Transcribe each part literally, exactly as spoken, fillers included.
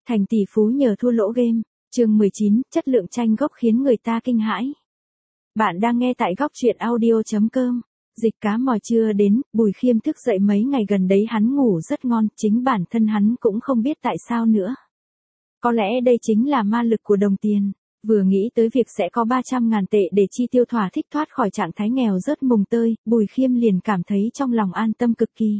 Thành tỷ phú nhờ thua lỗ game. Chương mười chín, chất lượng tranh gốc khiến người ta kinh hãi. Bạn đang nghe tại góc truyện audio chấm com. Dịch cá mòi chưa đến, Bùi Khiêm thức dậy mấy ngày gần đấy hắn ngủ rất ngon, chính bản thân hắn cũng không biết tại sao nữa. Có lẽ đây chính là ma lực của đồng tiền. Vừa nghĩ tới việc sẽ có ba trăm ngàn tệ để chi tiêu thỏa thích thoát khỏi trạng thái nghèo rớt mùng tơi, Bùi Khiêm liền cảm thấy trong lòng an tâm cực kỳ.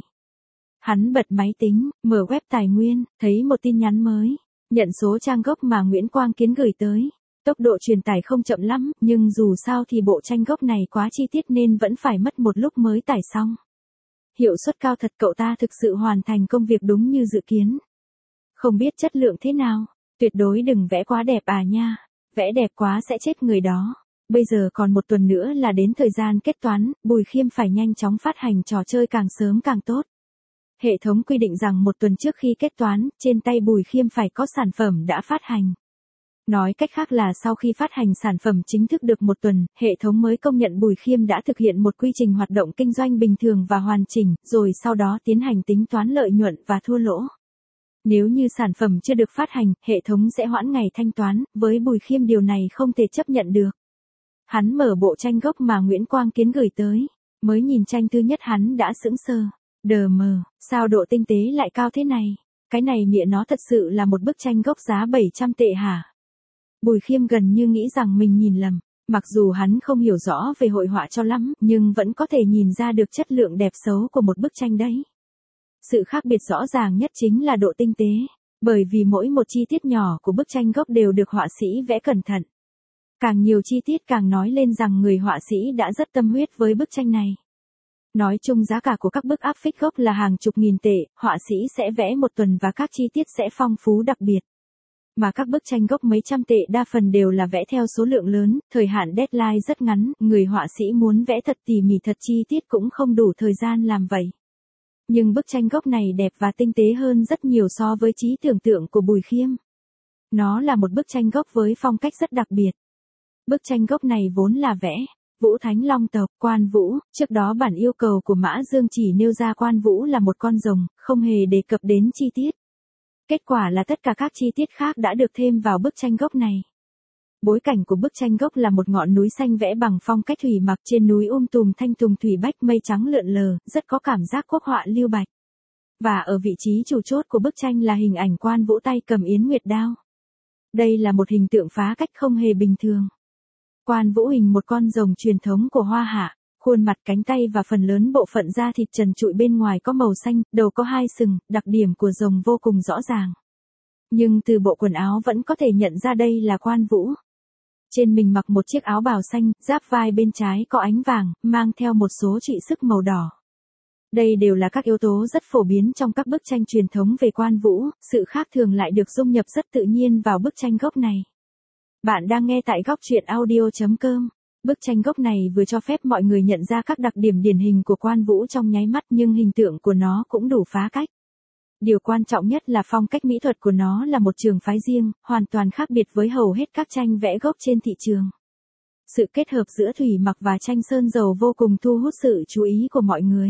Hắn bật máy tính, mở web tài nguyên, thấy một tin nhắn mới. Nhận số trang gốc mà Nguyễn Quang Kiến gửi tới. Tốc độ truyền tải không chậm lắm, nhưng dù sao thì bộ tranh gốc này quá chi tiết nên vẫn phải mất một lúc mới tải xong. Hiệu suất cao thật, cậu ta thực sự hoàn thành công việc đúng như dự kiến. Không biết chất lượng thế nào, tuyệt đối đừng vẽ quá đẹp à nha, vẽ đẹp quá sẽ chết người đó. Bây giờ còn một tuần nữa là đến thời gian kết toán, Bùi Khiêm phải nhanh chóng phát hành trò chơi càng sớm càng tốt. Hệ thống quy định rằng một tuần trước khi kết toán, trên tay Bùi Khiêm phải có sản phẩm đã phát hành. Nói cách khác là sau khi phát hành sản phẩm chính thức được một tuần, hệ thống mới công nhận Bùi Khiêm đã thực hiện một quy trình hoạt động kinh doanh bình thường và hoàn chỉnh, rồi sau đó tiến hành tính toán lợi nhuận và thua lỗ. Nếu như sản phẩm chưa được phát hành, hệ thống sẽ hoãn ngày thanh toán, với Bùi Khiêm điều này không thể chấp nhận được. Hắn mở bộ tranh gốc mà Nguyễn Quang Kiến gửi tới, mới nhìn tranh thứ nhất hắn đã sững sờ. Đờ mờ, sao độ tinh tế lại cao thế này? Cái này mẹ nó thật sự là một bức tranh gốc giá bảy trăm tệ hả? Bùi Khiêm gần như nghĩ rằng mình nhìn lầm. Mặc dù hắn không hiểu rõ về hội họa cho lắm, nhưng vẫn có thể nhìn ra được chất lượng đẹp xấu của một bức tranh đấy. Sự khác biệt rõ ràng nhất chính là độ tinh tế, bởi vì mỗi một chi tiết nhỏ của bức tranh gốc đều được họa sĩ vẽ cẩn thận. Càng nhiều chi tiết càng nói lên rằng người họa sĩ đã rất tâm huyết với bức tranh này. Nói chung giá cả của các bức áp phích gốc là hàng chục nghìn tệ, họa sĩ sẽ vẽ một tuần và các chi tiết sẽ phong phú đặc biệt. Mà các bức tranh gốc mấy trăm tệ đa phần đều là vẽ theo số lượng lớn, thời hạn deadline rất ngắn, người họa sĩ muốn vẽ thật tỉ mỉ thật chi tiết cũng không đủ thời gian làm vậy. Nhưng bức tranh gốc này đẹp và tinh tế hơn rất nhiều so với trí tưởng tượng của Bùi Khiêm. Nó là một bức tranh gốc với phong cách rất đặc biệt. Bức tranh gốc này vốn là vẽ Vũ Thánh Long tộc, Quan Vũ, trước đó bản yêu cầu của Mã Dương chỉ nêu ra Quan Vũ là một con rồng, không hề đề cập đến chi tiết. Kết quả là tất cả các chi tiết khác đã được thêm vào bức tranh gốc này. Bối cảnh của bức tranh gốc là một ngọn núi xanh vẽ bằng phong cách thủy mặc, trên núi um tùm thanh tùng thủy bách, mây trắng lượn lờ, rất có cảm giác quốc họa Lưu Bạch. Và ở vị trí chủ chốt của bức tranh là hình ảnh Quan Vũ tay cầm yến nguyệt đao. Đây là một hình tượng phá cách không hề bình thường. Quan Vũ hình một con rồng truyền thống của Hoa Hạ, khuôn mặt, cánh tay và phần lớn bộ phận da thịt trần trụi bên ngoài có màu xanh, đầu có hai sừng, đặc điểm của rồng vô cùng rõ ràng. Nhưng từ bộ quần áo vẫn có thể nhận ra đây là Quan Vũ. Trên mình mặc một chiếc áo bào xanh, giáp vai bên trái có ánh vàng, mang theo một số trụy sức màu đỏ. Đây đều là các yếu tố rất phổ biến trong các bức tranh truyền thống về Quan Vũ, sự khác thường lại được dung nhập rất tự nhiên vào bức tranh gốc này. Bạn đang nghe tại góc truyện audio chấm com. Bức tranh gốc này vừa cho phép mọi người nhận ra các đặc điểm điển hình của Quan Vũ trong nháy mắt, nhưng hình tượng của nó cũng đủ phá cách. Điều quan trọng nhất là phong cách mỹ thuật của nó là một trường phái riêng, hoàn toàn khác biệt với hầu hết các tranh vẽ gốc trên thị trường. Sự kết hợp giữa thủy mặc và tranh sơn dầu vô cùng thu hút sự chú ý của mọi người.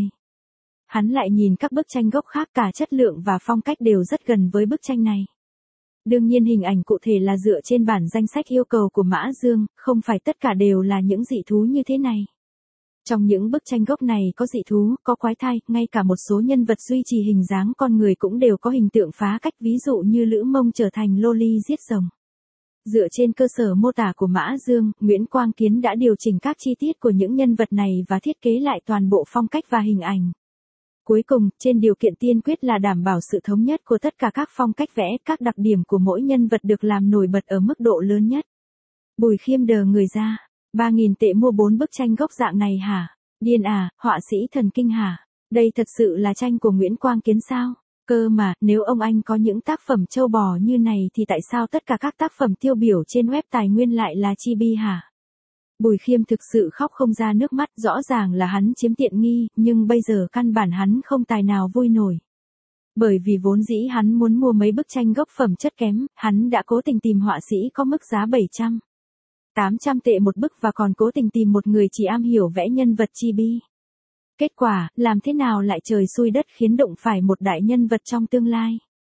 Hắn lại nhìn các bức tranh gốc khác, cả chất lượng và phong cách đều rất gần với bức tranh này. Đương nhiên hình ảnh cụ thể là dựa trên bản danh sách yêu cầu của Mã Dương, không phải tất cả đều là những dị thú như thế này. Trong những bức tranh gốc này có dị thú, có quái thai, ngay cả một số nhân vật duy trì hình dáng con người cũng đều có hình tượng phá cách, ví dụ như Lữ Mông trở thành loli giết rồng. Dựa trên cơ sở mô tả của Mã Dương, Nguyễn Quang Kiến đã điều chỉnh các chi tiết của những nhân vật này và thiết kế lại toàn bộ phong cách và hình ảnh. Cuối cùng, trên điều kiện tiên quyết là đảm bảo sự thống nhất của tất cả các phong cách vẽ, các đặc điểm của mỗi nhân vật được làm nổi bật ở mức độ lớn nhất. Bùi Khiêm đờ người ra, ba nghìn tệ mua bốn bức tranh gốc dạng này hả? Điên à, họa sĩ thần kinh hả? Đây thật sự là tranh của Nguyễn Quang Kiến sao? Cơ mà, nếu ông anh có những tác phẩm châu bò như này thì tại sao tất cả các tác phẩm tiêu biểu trên web tài nguyên lại là chibi hả? Bùi Khiêm thực sự khóc không ra nước mắt, rõ ràng là hắn chiếm tiện nghi, nhưng bây giờ căn bản hắn không tài nào vui nổi. Bởi vì vốn dĩ hắn muốn mua mấy bức tranh gốc phẩm chất kém, hắn đã cố tình tìm họa sĩ có mức giá bảy trăm, tám trăm tệ một bức và còn cố tình tìm một người chỉ am hiểu vẽ nhân vật chibi. Kết quả, làm thế nào lại trời xui đất khiến đụng phải một đại nhân vật trong tương lai.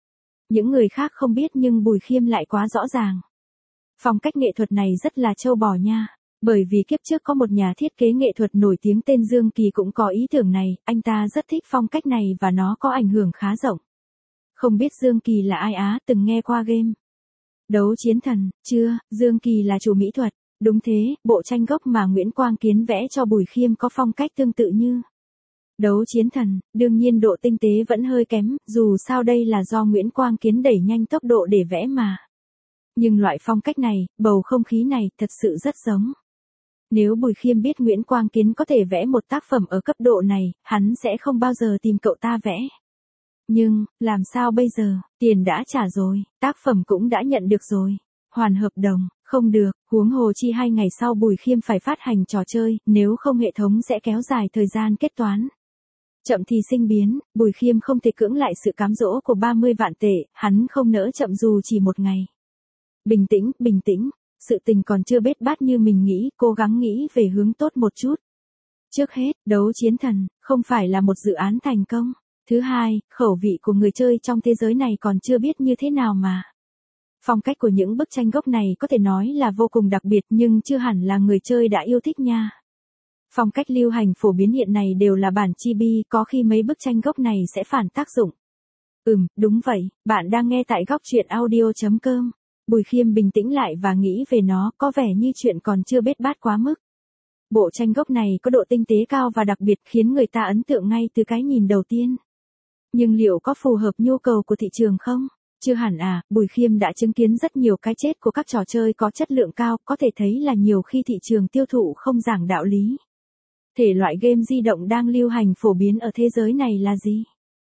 Những người khác không biết nhưng Bùi Khiêm lại quá rõ ràng. Phong cách nghệ thuật này rất là trâu bò nha. Bởi vì kiếp trước có một nhà thiết kế nghệ thuật nổi tiếng tên Dương Kỳ cũng có ý tưởng này, anh ta rất thích phong cách này và nó có ảnh hưởng khá rộng. Không biết Dương Kỳ là ai á, từng nghe qua game Đấu Chiến Thần, chưa, Dương Kỳ là chủ mỹ thuật. Đúng thế, bộ tranh gốc mà Nguyễn Quang Kiến vẽ cho Bùi Khiêm có phong cách tương tự như Đấu Chiến Thần, đương nhiên độ tinh tế vẫn hơi kém, dù sao đây là do Nguyễn Quang Kiến đẩy nhanh tốc độ để vẽ mà. Nhưng loại phong cách này, bầu không khí này thật sự rất giống. Nếu Bùi Khiêm biết Nguyễn Quang Kiến có thể vẽ một tác phẩm ở cấp độ này, hắn sẽ không bao giờ tìm cậu ta vẽ. Nhưng, làm sao bây giờ, tiền đã trả rồi, tác phẩm cũng đã nhận được rồi. Hoàn hợp đồng, không được, huống hồ chi hai ngày sau Bùi Khiêm phải phát hành trò chơi, nếu không hệ thống sẽ kéo dài thời gian kết toán. Chậm thì sinh biến, Bùi Khiêm không thể cưỡng lại sự cám dỗ của ba mươi vạn tệ, hắn không nỡ chậm dù chỉ một ngày. Bình tĩnh, bình tĩnh, sự tình còn chưa bết bát như mình nghĩ, cố gắng nghĩ về hướng tốt một chút. Trước hết, Đấu Chiến Thần, không phải là một dự án thành công. Thứ hai, khẩu vị của người chơi trong thế giới này còn chưa biết như thế nào mà. Phong cách của những bức tranh gốc này có thể nói là vô cùng đặc biệt nhưng chưa hẳn là người chơi đã yêu thích nha. Phong cách lưu hành phổ biến hiện này đều là bản chibi, có khi mấy bức tranh gốc này sẽ phản tác dụng. Ừm, đúng vậy, bạn đang nghe tại góc truyện audio chấm com. Bùi Khiêm bình tĩnh lại và nghĩ về nó, có vẻ như chuyện còn chưa bết bát quá mức. Bộ tranh gốc này có độ tinh tế cao và đặc biệt khiến người ta ấn tượng ngay từ cái nhìn đầu tiên. Nhưng liệu có phù hợp nhu cầu của thị trường không? Chưa hẳn à, Bùi Khiêm đã chứng kiến rất nhiều cái chết của các trò chơi có chất lượng cao, có thể thấy là nhiều khi thị trường tiêu thụ không giảng đạo lý. Thể loại game di động đang lưu hành phổ biến ở thế giới này là gì?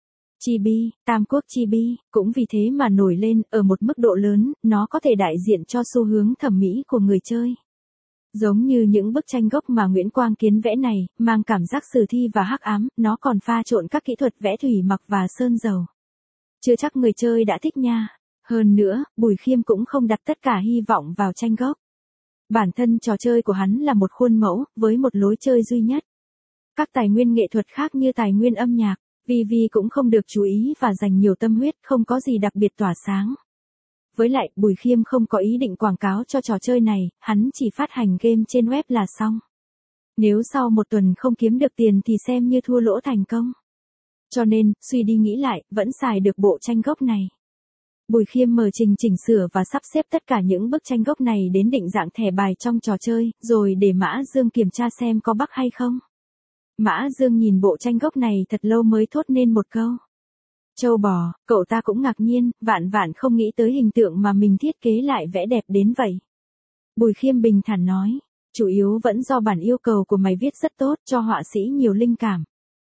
Chibi, Tam Quốc Chibi, cũng vì thế mà nổi lên, ở một mức độ lớn, nó có thể đại diện cho xu hướng thẩm mỹ của người chơi. Giống như những bức tranh gốc mà Nguyễn Quang Kiến vẽ này, mang cảm giác sử thi và hắc ám, nó còn pha trộn các kỹ thuật vẽ thủy mặc và sơn dầu. Chưa chắc người chơi đã thích nha. Hơn nữa, Bùi Khiêm cũng không đặt tất cả hy vọng vào tranh gốc. Bản thân trò chơi của hắn là một khuôn mẫu, với một lối chơi duy nhất. Các tài nguyên nghệ thuật khác như tài nguyên âm nhạc, vê vê cũng không được chú ý và dành nhiều tâm huyết, không có gì đặc biệt tỏa sáng. Với lại, Bùi Khiêm không có ý định quảng cáo cho trò chơi này, hắn chỉ phát hành game trên web là xong. Nếu sau một tuần không kiếm được tiền thì xem như thua lỗ thành công. Cho nên, suy đi nghĩ lại, vẫn xài được bộ tranh gốc này. Bùi Khiêm mở trình chỉnh sửa và sắp xếp tất cả những bức tranh gốc này đến định dạng thẻ bài trong trò chơi, rồi để Mã Dương kiểm tra xem có bug hay không. Mã Dương nhìn bộ tranh gốc này thật lâu mới thốt nên một câu. Châu bò, cậu ta cũng ngạc nhiên, vạn vạn không nghĩ tới hình tượng mà mình thiết kế lại vẽ đẹp đến vậy. Bùi Khiêm bình thản nói, chủ yếu vẫn do bản yêu cầu của mày viết rất tốt, cho họa sĩ nhiều linh cảm.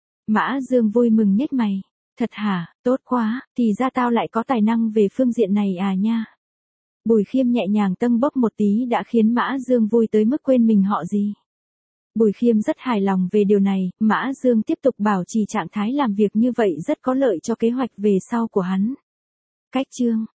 Mã Dương vui mừng nhếch mày. Thật hả, tốt quá, thì ra tao lại có tài năng về phương diện này à nha. Bùi Khiêm nhẹ nhàng tâng bốc một tí đã khiến Mã Dương vui tới mức quên mình họ gì. Bùi Khiêm rất hài lòng về điều này, Mã Dương tiếp tục bảo trì trạng thái làm việc như vậy rất có lợi cho kế hoạch về sau của hắn. Cách chương,